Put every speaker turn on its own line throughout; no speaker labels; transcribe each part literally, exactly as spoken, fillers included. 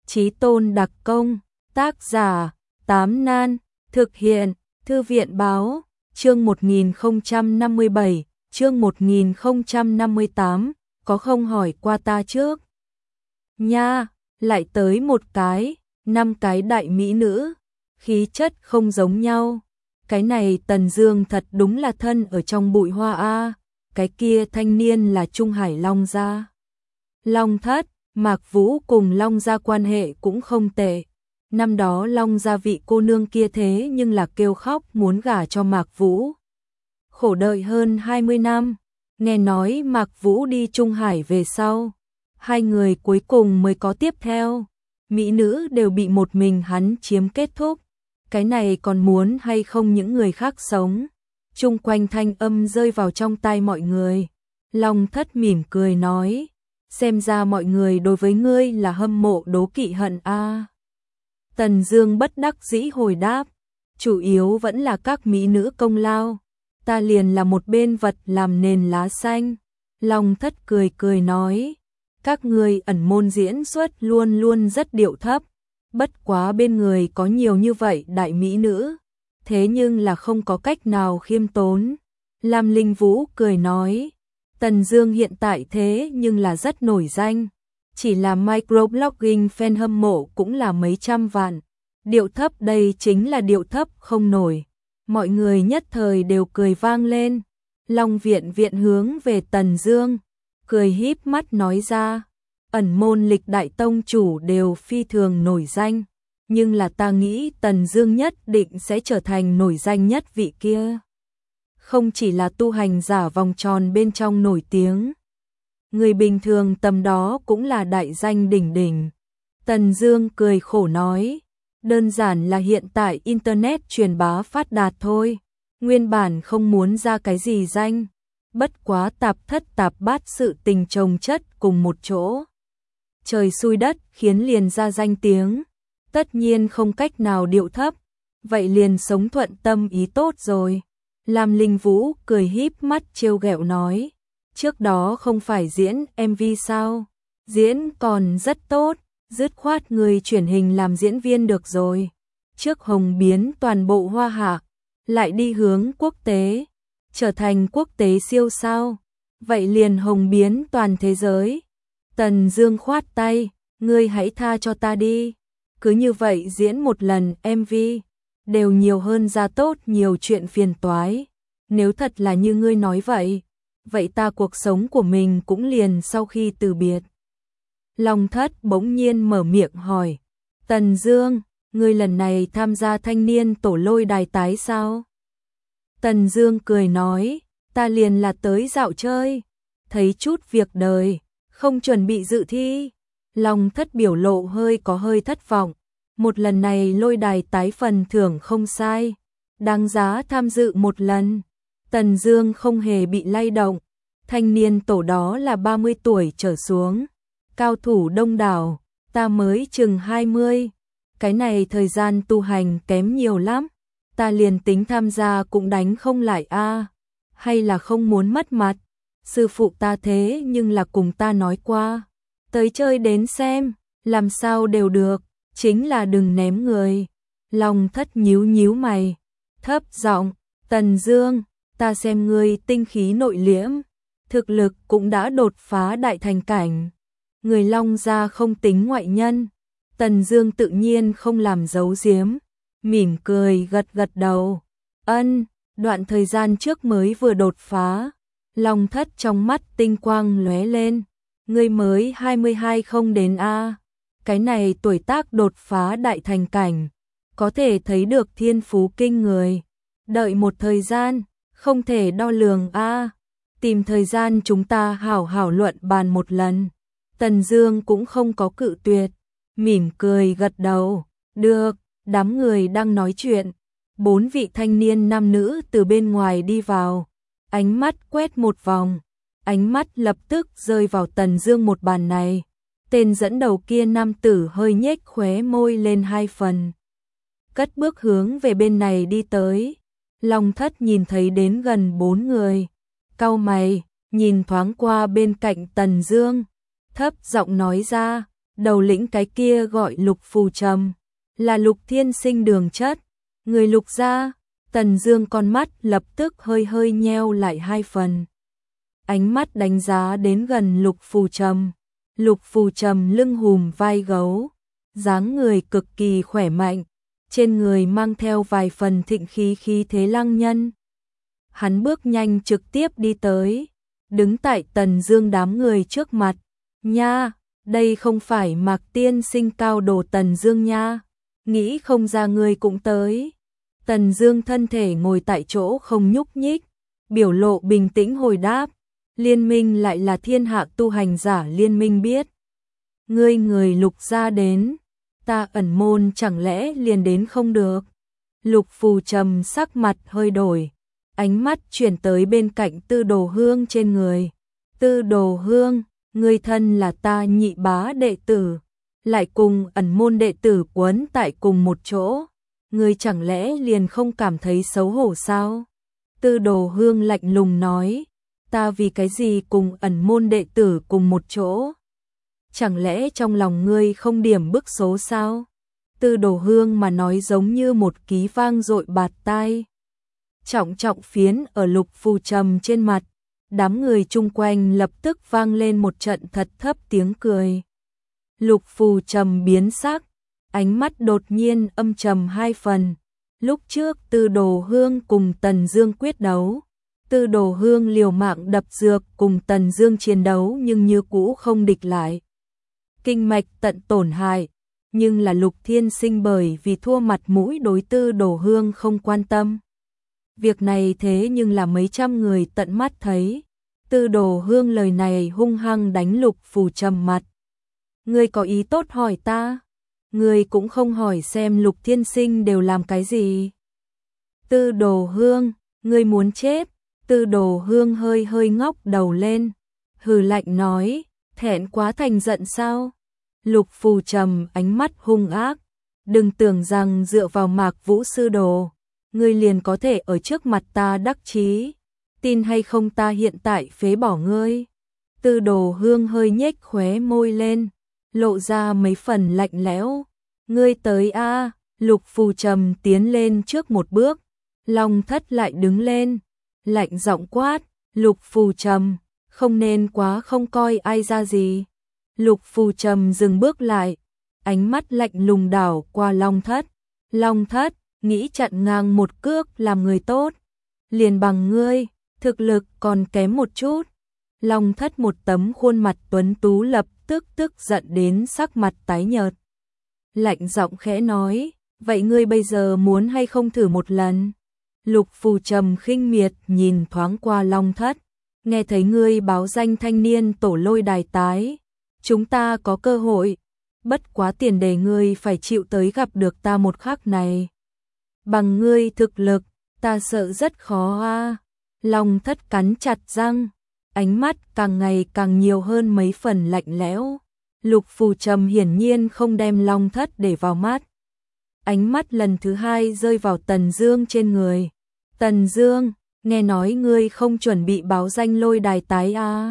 Chí Tôn đặc công, tác giả, Tám Nan, thực hiện, Thư viện báo, chương một nghìn không trăm năm mươi bảy, chương một nghìn không trăm năm mươi tám, có không hỏi qua ta trước. Nha, lại tới một cái, năm cái đại mỹ nữ, khí chất không giống nhau. Cái này Tần Dương thật đúng là thân ở trong bụi hoa a, cái kia thanh niên là Trung Hải Long gia. Long Thất, Mạc Vũ cùng Long gia quan hệ cũng không tệ. Năm đó Long gia vị cô nương kia thế nhưng là kêu khóc muốn gả cho Mạc Vũ. Khổ đợi hơn hai mươi năm, nghe nói Mạc Vũ đi Trung Hải về sau, hai người cuối cùng mới có tiếp theo. Mỹ nữ đều bị một mình hắn chiếm kết thúc. Cái này còn muốn hay không những người khác sống. Chung quanh thanh âm rơi vào trong tai mọi người. Long Thất mỉm cười nói, xem ra mọi người đối với ngươi là hâm mộ đố kỵ hận a. Tần Dương bất đắc dĩ hồi đáp, chủ yếu vẫn là các mỹ nữ công lao, ta liền là một bên vật làm nền lá xanh. Long Thất cười cười nói, các ngươi ẩn môn diễn xuất luôn luôn rất điệu thấp, bất quá bên người có nhiều như vậy đại mỹ nữ, thế nhưng là không có cách nào khiêm tốn. Lam Linh Vũ cười nói, Tần Dương hiện tại thế nhưng là rất nổi danh, chỉ là microblogging fan hâm mộ cũng là mấy trăm vạn. Điệu thấp đây chính là điệu thấp không nổi. Mọi người nhất thời đều cười vang lên. Long Viện Viện hướng về Tần Dương, cười híp mắt nói ra, ẩn môn lịch đại tông chủ đều phi thường nổi danh, nhưng là ta nghĩ Tần Dương nhất định sẽ trở thành nổi danh nhất vị kia. Không chỉ là tu hành giả vòng tròn bên trong nổi tiếng, người bình thường tầm đó cũng là đại danh đỉnh đỉnh. Tần Dương cười khổ nói, đơn giản là hiện tại internet truyền bá phát đạt thôi, nguyên bản không muốn ra cái gì danh, bất quá tạp thất tạp bát sự tình chồng chất cùng một chỗ. Trời xui đất khiến liền ra danh tiếng, tất nhiên không cách nào điệu thấp, vậy liền sống thuận tâm ý tốt rồi. Lam Linh Vũ cười híp mắt trêu ghẹo nói, trước đó không phải diễn em vê sao, diễn còn rất tốt, dứt khoát người chuyển hình làm diễn viên được rồi. Trước hồng biến toàn bộ Hoa Hạ, lại đi hướng quốc tế, trở thành quốc tế siêu sao, vậy liền hồng biến toàn thế giới. Tần Dương khoát tay, ngươi hãy tha cho ta đi, cứ như vậy diễn một lần em vê, đều nhiều hơn ra tốt nhiều chuyện phiền toái. Nếu thật là như ngươi nói vậy, vậy ta cuộc sống của mình cũng liền sau khi từ biệt. Long Thất bỗng nhiên mở miệng hỏi, Tần Dương, ngươi lần này tham gia thanh niên tổ lôi đài tái sao? Tần Dương cười nói, ta liền là tới dạo chơi, thấy chút việc đời, không chuẩn bị dự thi. Long Thất biểu lộ hơi có hơi thất vọng, một lần này lôi đài tái phần thưởng không sai, đáng giá tham dự một lần. Tần Dương không hề bị lay động, thanh niên tổ đó là ba mươi tuổi trở xuống, cao thủ đông đảo, ta mới chừng hai mươi, cái này thời gian tu hành kém nhiều lắm, ta liền tính tham gia cũng đánh không lại a, hay là không muốn mất mặt, sư phụ ta thế nhưng là cùng ta nói qua, tới chơi đến xem, làm sao đều được, chính là đừng ném người. Long Thất nhíu nhíu mày, thấp giọng, Tần Dương, ta xem ngươi tinh khí nội liễm, thực lực cũng đã đột phá đại thành cảnh. Người Long gia không tính ngoại nhân. Tần Dương tự nhiên không làm giấu giếm, mỉm cười gật gật đầu. Ân, đoạn thời gian trước mới vừa đột phá. Long Thất trong mắt tinh quang lóe lên. Ngươi mới hai mươi hai không đến a? Cái này tuổi tác đột phá đại thành cảnh, có thể thấy được thiên phú kinh người. Đợi một thời gian, không thể đo lường a. Tìm thời gian chúng ta hảo hảo luận bàn một lần. Tần Dương cũng không có cự tuyệt, mỉm cười gật đầu. Được, đám người đang nói chuyện, bốn vị thanh niên nam nữ từ bên ngoài đi vào, ánh mắt quét một vòng, ánh mắt lập tức rơi vào Tần Dương một bàn này. Tên dẫn đầu kia nam tử hơi nhếch khóe môi lên hai phần, cất bước hướng về bên này đi tới. Long Thất nhìn thấy đến gần bốn người, cau mày, nhìn thoáng qua bên cạnh Tần Dương, thấp giọng nói ra, đầu lĩnh cái kia gọi Lục Phù Trầm, là Lục Thiên Sinh đường chất, người Lục gia. Tần Dương con mắt lập tức hơi hơi nheo lại hai phần. Ánh mắt đánh giá đến gần Lục Phù Trầm. Lục Phù Trầm lưng hùm vai gấu, dáng người cực kỳ khỏe mạnh, trên người mang theo vài phần thịnh khí khí thế lăng nhân. Hắn bước nhanh trực tiếp đi tới, đứng tại Tần Dương đám người trước mặt. Nha, đây không phải Mạc tiên sinh cao đồ Tần Dương nha, nghĩ không ra ngươi cũng tới. Tần Dương thân thể ngồi tại chỗ không nhúc nhích, biểu lộ bình tĩnh hồi đáp, liên minh lại là thiên hạ tu hành giả liên minh biết. Ngươi người Lục gia đến, ta ẩn môn chẳng lẽ liền đến không được. Lục Phù Trầm sắc mặt hơi đổi, ánh mắt chuyển tới bên cạnh Tư Đồ Hương trên người. Tư Đồ Hương, ngươi thân là ta nhị bá đệ tử, lại cùng ẩn môn đệ tử quấn tại cùng một chỗ, ngươi chẳng lẽ liền không cảm thấy xấu hổ sao? Tư Đồ Hương lạnh lùng nói, ta vì cái gì cùng ẩn môn đệ tử cùng một chỗ? Chẳng lẽ trong lòng ngươi không điểm bức số sao? Tư Đồ Hương mà nói giống như một ký vang dội bạt tai. Trọng trọng phiến ở Lục Phù Trầm trên mặt, đám người chung quanh lập tức vang lên một trận thật thấp tiếng cười. Lục Phù Trầm biến sắc, ánh mắt đột nhiên âm trầm hai phần. Lúc trước Tư Đồ Hương cùng Tần Dương quyết đấu, Tư Đồ Hương liều mạng đập dược cùng Tần Dương chiến đấu nhưng như cũ không địch lại. Kinh mạch tận tổn hại, nhưng là Lục Thiên Sinh bởi vì thua mặt mũi đối Tư Đồ Hương không quan tâm. Việc này thế nhưng là mấy trăm người tận mắt thấy. Tư Đồ Hương lời này hung hăng đánh Lục Phù Trầm mặt. Ngươi có ý tốt hỏi ta, ngươi cũng không hỏi xem Lục Thiên Sinh đều làm cái gì. Tư Đồ Hương, ngươi muốn chết. Tư Đồ Hương hơi hơi ngóc đầu lên, hừ lạnh nói, thẹn quá thành giận sao? Lục Phù Trầm ánh mắt hung ác, đừng tưởng rằng dựa vào Mạc Vũ sư đồ, ngươi liền có thể ở trước mặt ta đắc chí, tin hay không ta hiện tại phế bỏ ngươi. Tư Đồ Hương hơi nhếch khóe môi lên, lộ ra mấy phần lạnh lẽo. Ngươi tới a? Lục Phù Trầm tiến lên trước một bước, Long Thất lại đứng lên, lạnh giọng quát, Lục Phù Trầm, không nên quá không coi ai ra gì. Lục Phù Trầm dừng bước lại, ánh mắt lạnh lùng đảo qua Long Thất. Long Thất, nghĩ chặn ngang một cước làm người tốt, liền bằng ngươi, thực lực còn kém một chút. Long Thất một tấm khuôn mặt tuấn tú lập tức tức giận đến sắc mặt tái nhợt. Lạnh giọng khẽ nói, vậy ngươi bây giờ muốn hay không thử một lần? Lục Phù Trầm khinh miệt nhìn thoáng qua Long Thất, nghe thấy ngươi báo danh thanh niên tổ lôi đài tái, chúng ta có cơ hội, bất quá tiền đề ngươi phải chịu tới gặp được ta một khắc này. Bằng ngươi thực lực, ta sợ rất khó a. Long Thất cắn chặt răng, ánh mắt càng ngày càng nhiều hơn mấy phần lạnh lẽo. Lục Phù Trầm hiển nhiên không đem Long Thất để vào mắt. Ánh mắt lần thứ hai rơi vào Tần Dương trên người. Tần Dương, nghe nói ngươi không chuẩn bị báo danh lôi đài tái a?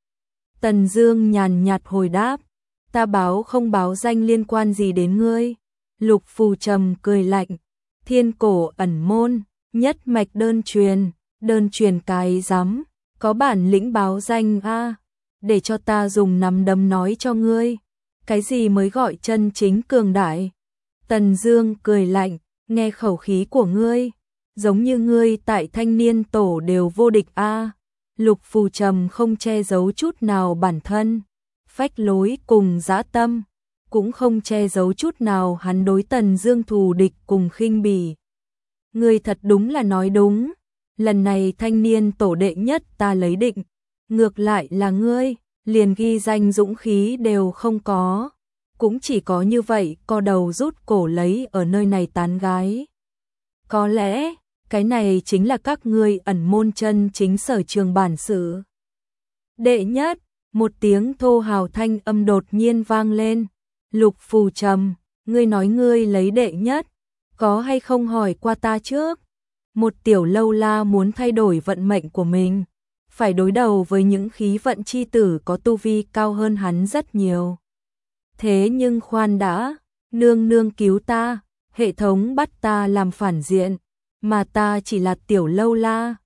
Tần Dương nhàn nhạt hồi đáp, ta báo không báo danh liên quan gì đến ngươi. Lục Phù Trầm cười lạnh, thiên cổ ẩn môn, nhất mạch đơn truyền, đơn truyền cái rắm, có bản lĩnh báo danh a, để cho ta dùng nắm đấm nói cho ngươi, cái gì mới gọi chân chính cường đại. Tần Dương cười lạnh, nghe khẩu khí của ngươi, giống như ngươi tại thanh niên tổ đều vô địch a. Lục Phù Trầm không che giấu chút nào bản thân, phách lối cùng dã tâm, cũng không che giấu chút nào hắn đối Tần Dương thù địch cùng khinh bỉ. Ngươi thật đúng là nói đúng, lần này thanh niên tổ đệ nhất ta lấy định, ngược lại là ngươi, liền ghi danh dũng khí đều không có, cũng chỉ có như vậy co đầu rút cổ lấy ở nơi này tán gái. Có lẽ cái này chính là các ngươi ẩn môn chân chính sở trường bản sự. Đệ nhất, một tiếng thô hào thanh âm đột nhiên vang lên. Lục Phù Trầm, ngươi nói ngươi lấy đệ nhất, có hay không hỏi qua ta trước? Một tiểu lâu la muốn thay đổi vận mệnh của mình, phải đối đầu với những khí vận chi tử có tu vi cao hơn hắn rất nhiều. Thế nhưng khoan đã, nương nương cứu ta, hệ thống bắt ta làm phản diện, mà ta chỉ là tiểu lâu la,